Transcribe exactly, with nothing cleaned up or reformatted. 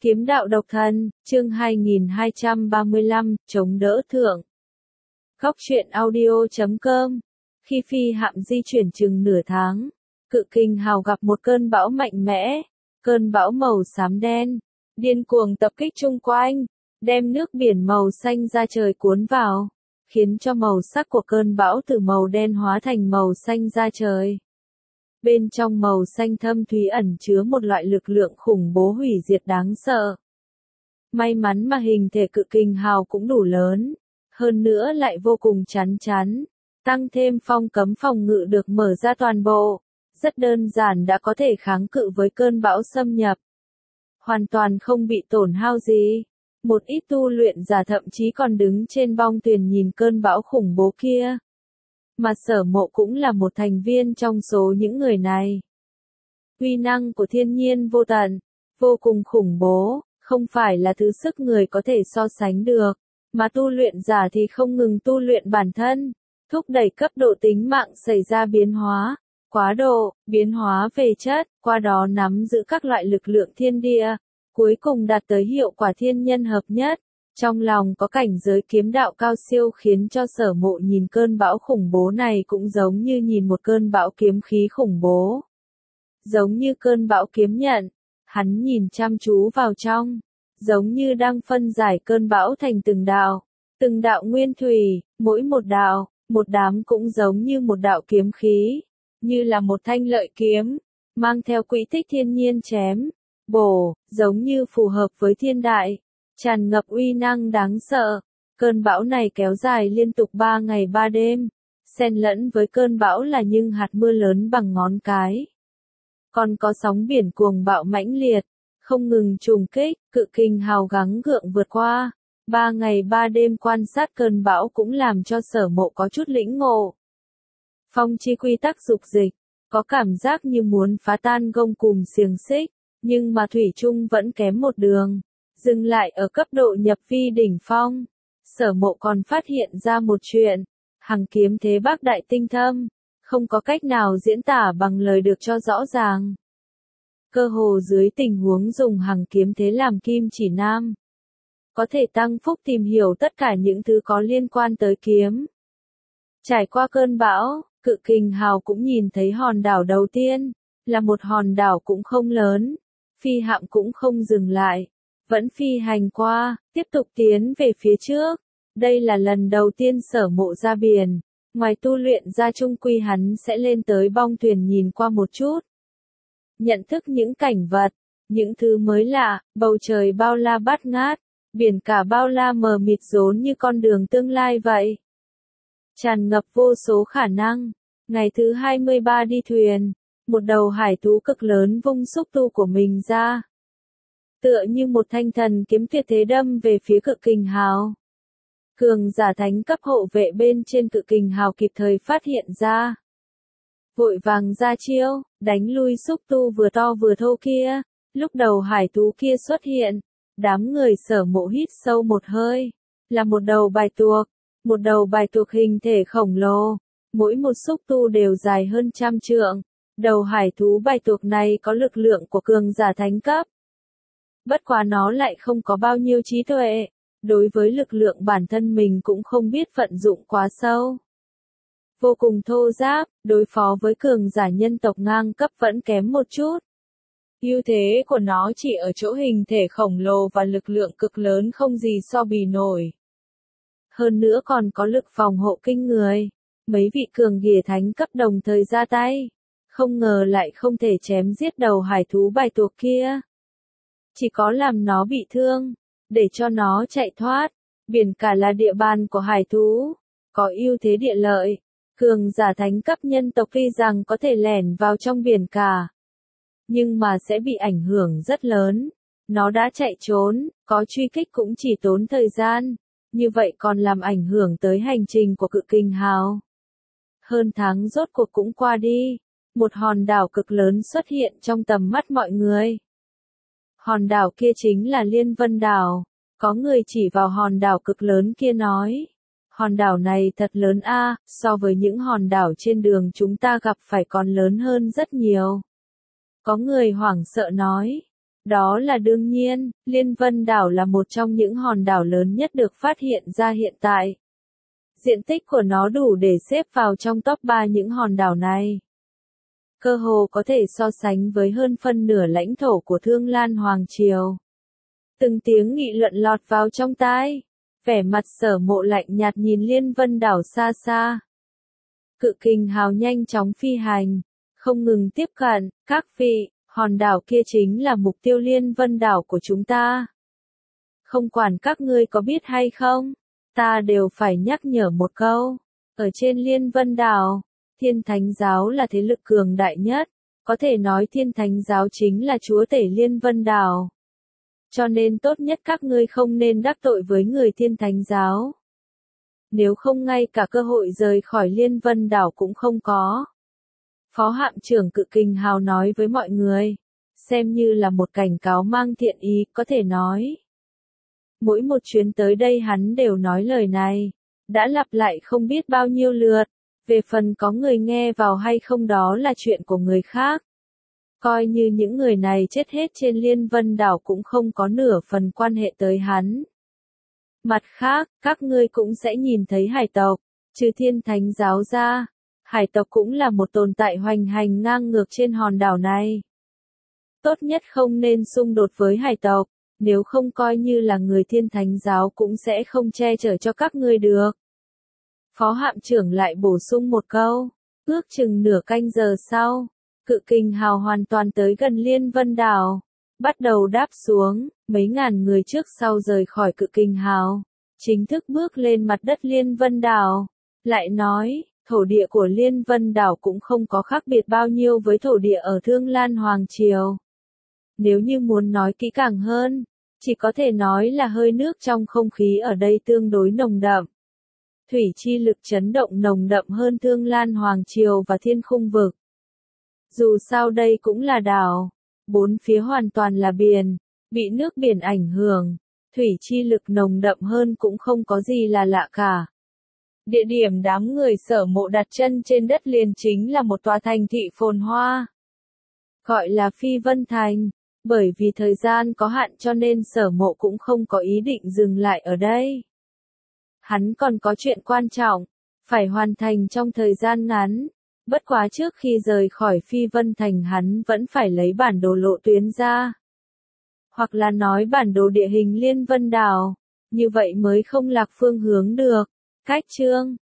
Kiếm đạo độc thân, chương hai nghìn hai trăm ba mươi lăm, chống đỡ thượng. Góc truyện audio chấm com. Khi phi hạm di chuyển chừng nửa tháng, Cự Kình Hào gặp một cơn bão mạnh mẽ, cơn bão màu xám đen, điên cuồng tập kích chung quanh, đem nước biển màu xanh ra trời cuốn vào, khiến cho màu sắc của cơn bão từ màu đen hóa thành màu xanh ra trời. Bên trong màu xanh thâm thúy ẩn chứa một loại lực lượng khủng bố hủy diệt đáng sợ. May mắn mà hình thể Cự Kình Hào cũng đủ lớn, hơn nữa lại vô cùng chắn chắn, tăng thêm phong cấm phòng ngự được mở ra toàn bộ, rất đơn giản đã có thể kháng cự với cơn bão xâm nhập. Hoàn toàn không bị tổn hao gì. Một ít tu luyện giả thậm chí còn đứng trên bong thuyền nhìn cơn bão khủng bố kia. Mà Sở Mộ cũng là một thành viên trong số những người này. Uy năng của thiên nhiên vô tận, vô cùng khủng bố, không phải là thứ sức người có thể so sánh được, mà tu luyện giả thì không ngừng tu luyện bản thân, thúc đẩy cấp độ tính mạng xảy ra biến hóa, quá độ, biến hóa về chất, qua đó nắm giữ các loại lực lượng thiên địa, cuối cùng đạt tới hiệu quả thiên nhân hợp nhất. Trong lòng có cảnh giới kiếm đạo cao siêu khiến cho Sở Mộ nhìn cơn bão khủng bố này cũng giống như nhìn một cơn bão kiếm khí khủng bố. Giống như cơn bão kiếm nhận, hắn nhìn chăm chú vào trong, giống như đang phân giải cơn bão thành từng đạo, từng đạo nguyên thủy, mỗi một đạo, một đám cũng giống như một đạo kiếm khí, như là một thanh lợi kiếm, mang theo quỹ tích thiên nhiên chém, bổ, giống như phù hợp với thiên đại. Tràn ngập uy năng đáng sợ. Cơn bão này kéo dài liên tục ba ngày ba đêm, xen lẫn với cơn bão là những hạt mưa lớn bằng ngón cái. Còn có sóng biển cuồng bạo mãnh liệt, không ngừng trùng kích, Cự Kình Hào gắng gượng vượt qua. Ba ngày ba đêm quan sát cơn bão cũng làm cho Sở Mộ có chút lĩnh ngộ. Phong chi quy tắc dục dịch, có cảm giác như muốn phá tan gông cùm xiềng xích, nhưng mà thủy chung vẫn kém một đường. Dừng lại ở cấp độ nhập vi đỉnh phong. Sở Mộ còn phát hiện ra một chuyện, hằng kiếm thế bác đại tinh thâm, không có cách nào diễn tả bằng lời được cho rõ ràng. Cơ hồ dưới tình huống dùng hằng kiếm thế làm kim chỉ nam, có thể tăng phúc tìm hiểu tất cả những thứ có liên quan tới kiếm. Trải qua cơn bão, Cự Kình Hào cũng nhìn thấy hòn đảo đầu tiên, là một hòn đảo cũng không lớn, phi hạm cũng không dừng lại. Vẫn phi hành qua, tiếp tục tiến về phía trước. Đây là lần đầu tiên Sở Mộ ra biển, ngoài tu luyện ra chung quy hắn sẽ lên tới bong thuyền nhìn qua một chút. Nhận thức những cảnh vật, những thứ mới lạ, bầu trời bao la bát ngát, biển cả bao la mờ mịt rốn như con đường tương lai vậy. Tràn ngập vô số khả năng. Ngày thứ hai mươi ba đi thuyền, một đầu hải thú cực lớn vung xúc tu của mình ra. Tựa như một thanh thần kiếm tuyệt thế đâm về phía Cự Kình Hào. Cường giả thánh cấp hộ vệ bên trên Cự Kình Hào kịp thời phát hiện ra. Vội vàng ra chiêu, đánh lui xúc tu vừa to vừa thô kia. Lúc đầu hải thú kia xuất hiện, đám người Sở Mộ hít sâu một hơi. Là một đầu bài tuộc, một đầu bài tuộc hình thể khổng lồ. Mỗi một xúc tu đều dài hơn trăm trượng. Đầu hải thú bài tuộc này có lực lượng của cường giả thánh cấp. Bất quá nó lại không có bao nhiêu trí tuệ, đối với lực lượng bản thân mình cũng không biết vận dụng quá sâu. Vô cùng thô giáp, đối phó với cường giả nhân tộc ngang cấp vẫn kém một chút. Ưu thế của nó chỉ ở chỗ hình thể khổng lồ và lực lượng cực lớn không gì so bì nổi. Hơn nữa còn có lực phòng hộ kinh người, mấy vị cường ghìa thánh cấp đồng thời ra tay, không ngờ lại không thể chém giết đầu hải thú bài tuộc kia. Chỉ có làm nó bị thương, để cho nó chạy thoát. Biển cả là địa bàn của hải thú, có ưu thế địa lợi. Cường giả thánh cấp nhân tộc tuy rằng có thể lẻn vào trong biển cả, nhưng mà sẽ bị ảnh hưởng rất lớn. Nó đã chạy trốn, có truy kích cũng chỉ tốn thời gian, như vậy còn làm ảnh hưởng tới hành trình của Cự Kình Hào. Hơn tháng rốt cuộc cũng qua đi, một hòn đảo cực lớn xuất hiện trong tầm mắt mọi người. Hòn đảo kia chính là Liên Vân Đảo. Có người chỉ vào hòn đảo cực lớn kia nói. Hòn đảo này thật lớn a, so với những hòn đảo trên đường chúng ta gặp phải còn lớn hơn rất nhiều. Có người hoảng sợ nói. Đó là đương nhiên, Liên Vân đảo là một trong những hòn đảo lớn nhất được phát hiện ra hiện tại. Diện tích của nó đủ để xếp vào trong top ba những hòn đảo này. Cơ hồ có thể so sánh với hơn phân nửa lãnh thổ của Thương Lan Hoàng Triều. Từng tiếng nghị luận lọt vào trong tai. Vẻ mặt Sở Mộ lạnh nhạt nhìn Liên Vân đảo xa xa. Cự kình hào nhanh chóng phi hành, không ngừng tiếp cận, các vị, hòn đảo kia chính là mục tiêu Liên Vân đảo của chúng ta. Không quản các ngươi có biết hay không, ta đều phải nhắc nhở một câu. Ở trên Liên Vân đảo, Thiên Thánh giáo là thế lực cường đại nhất, có thể nói Thiên Thánh giáo chính là chúa tể Liên Vân đảo. Cho nên tốt nhất các ngươi không nên đắc tội với người Thiên Thánh giáo. Nếu không ngay cả cơ hội rời khỏi Liên Vân đảo cũng không có. Phó hạm trưởng Cự Kình Hào nói với mọi người, xem như là một cảnh cáo mang thiện ý, có thể nói. Mỗi một chuyến tới đây hắn đều nói lời này, đã lặp lại không biết bao nhiêu lượt, về phần có người nghe vào hay không đó là chuyện của người khác. Coi như những người này chết hết trên Liên Vân đảo cũng không có nửa phần quan hệ tới hắn. Mặt khác, các ngươi cũng sẽ nhìn thấy hải tộc, trừ Thiên Thánh giáo ra, hải tộc cũng là một tồn tại hoành hành ngang ngược trên hòn đảo này. Tốt nhất không nên xung đột với hải tộc, nếu không coi như là người Thiên Thánh giáo cũng sẽ không che chở cho các ngươi được. Phó hạm trưởng lại bổ sung một câu, ước chừng nửa canh giờ sau, Cự Kình Hào hoàn toàn tới gần Liên Vân đảo, bắt đầu đáp xuống, mấy ngàn người trước sau rời khỏi Cự Kình Hào, chính thức bước lên mặt đất Liên Vân đảo. Lại nói, thổ địa của Liên Vân đảo cũng không có khác biệt bao nhiêu với thổ địa ở Thương Lan Hoàng Triều. Nếu như muốn nói kỹ càng hơn, chỉ có thể nói là hơi nước trong không khí ở đây tương đối nồng đậm. Thủy chi lực chấn động nồng đậm hơn Thương Lan Hoàng Triều và Thiên Khung Vực. Dù sao đây cũng là đảo, bốn phía hoàn toàn là biển, bị nước biển ảnh hưởng, thủy chi lực nồng đậm hơn cũng không có gì là lạ cả. Địa điểm đám người Sở Mộ đặt chân trên đất liền chính là một tòa thành thị phồn hoa. Gọi là Phi Vân Thành, bởi vì thời gian có hạn cho nên Sở Mộ cũng không có ý định dừng lại ở đây. Hắn còn có chuyện quan trọng, phải hoàn thành trong thời gian ngắn. Bất quá trước khi rời khỏi Phi Vân Thành hắn vẫn phải lấy bản đồ lộ tuyến ra. Hoặc là nói bản đồ địa hình Liên Vân đảo, như vậy mới không lạc phương hướng được. Cách chương